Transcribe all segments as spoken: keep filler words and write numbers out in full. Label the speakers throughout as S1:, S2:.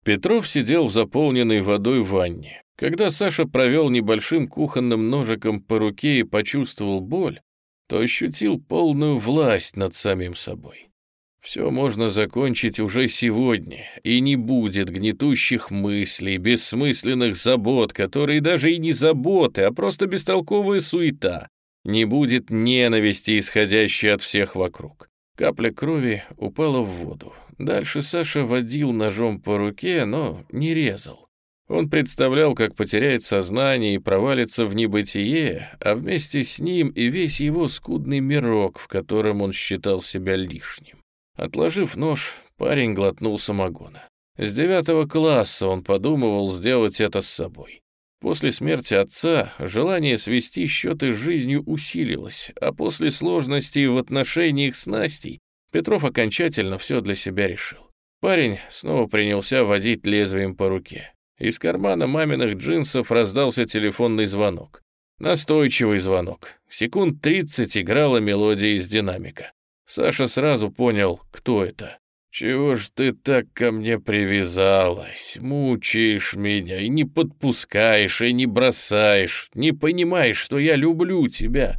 S1: Петров сидел в заполненной водой ванне. Когда Саша провел небольшим кухонным ножиком по руке и почувствовал боль, то ощутил полную власть над самим собой. Все можно закончить уже сегодня, и не будет гнетущих мыслей, бессмысленных забот, которые даже и не заботы, а просто бестолковая суета. Не будет ненависти, исходящей от всех вокруг. Капля крови упала в воду. Дальше Саша водил ножом по руке, но не резал. Он представлял, как потеряет сознание и провалится в небытие, а вместе с ним и весь его скудный мирок, в котором он считал себя лишним. Отложив нож, парень глотнул самогона. С девятого класса он подумывал сделать это с собой. После смерти отца желание свести счеты с жизнью усилилось, а после сложностей в отношениях с Настей Петров окончательно все для себя решил. Парень снова принялся водить лезвием по руке. Из кармана маминых джинсов раздался телефонный звонок. Настойчивый звонок. Секунд тридцать играла мелодия из динамика. Саша сразу понял, кто это. «Чего ж ты так ко мне привязалась? Мучаешь меня и не подпускаешь, и не бросаешь, не понимаешь, что я люблю тебя».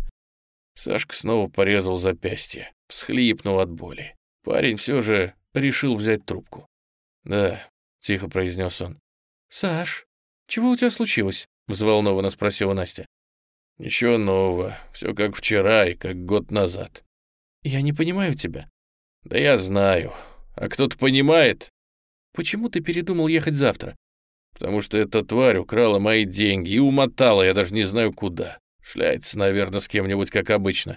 S1: Сашка снова порезал запястье, всхлипнул от боли. Парень все же решил взять трубку. «Да», — тихо произнес он. «Саш, чего у тебя случилось?» — взволнованно спросила Настя. «Ничего нового, все как вчера и как год назад». «Я не понимаю тебя». «Да я знаю. А кто-то понимает?» «Почему ты передумал ехать завтра?» «Потому что эта тварь украла мои деньги и умотала, я даже не знаю куда. Шляется, наверное, с кем-нибудь, как обычно».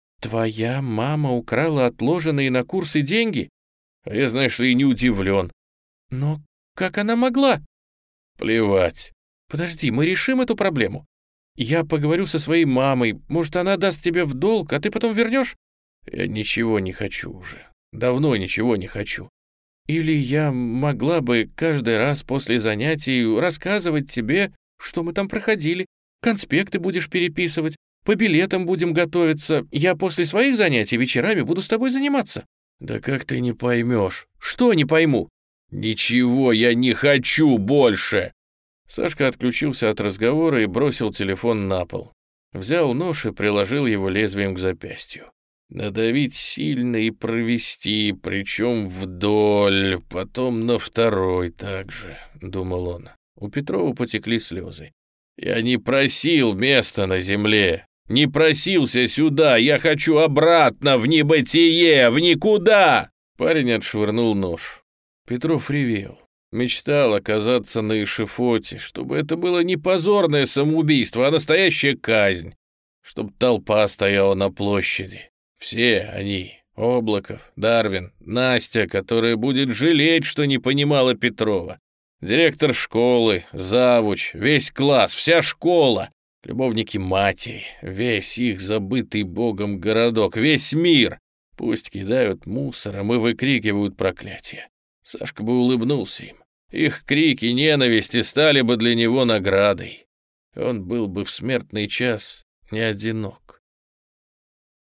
S1: «Твоя мама украла отложенные на курсы деньги?» «А я, знаешь ли, и не удивлен». «Но как она могла?» «Плевать». «Подожди, мы решим эту проблему. Я поговорю со своей мамой, может, она даст тебе в долг, а ты потом вернешь?» «Я ничего не хочу уже. Давно ничего не хочу». «Или я могла бы каждый раз после занятий рассказывать тебе, что мы там проходили. Конспекты будешь переписывать, по билетам будем готовиться. Я после своих занятий вечерами буду с тобой заниматься». «Да как ты не поймешь?» «Что не пойму?» «Ничего я не хочу больше!» Сашка отключился от разговора и бросил телефон на пол. Взял нож и приложил его лезвием к запястью. Надавить сильно и провести, причем вдоль, потом на второй также, — думал он. У Петрова потекли слезы. «Я не просил места на земле, не просился сюда, я хочу обратно в небытие, в никуда!» Парень отшвырнул нож. Петров ревел. Мечтал оказаться на эшафоте, чтобы это было не позорное самоубийство, а настоящая казнь, чтобы толпа стояла на площади. Все они, Облаков, Дарвин, Настя, которая будет жалеть, что не понимала Петрова, директор школы, завуч, весь класс, вся школа, любовники матери, весь их забытый богом городок, весь мир. Пусть кидают мусором и выкрикивают проклятия. Сашка бы улыбнулся им. Их крики ненависти стали бы для него наградой. Он был бы в смертный час не одинок.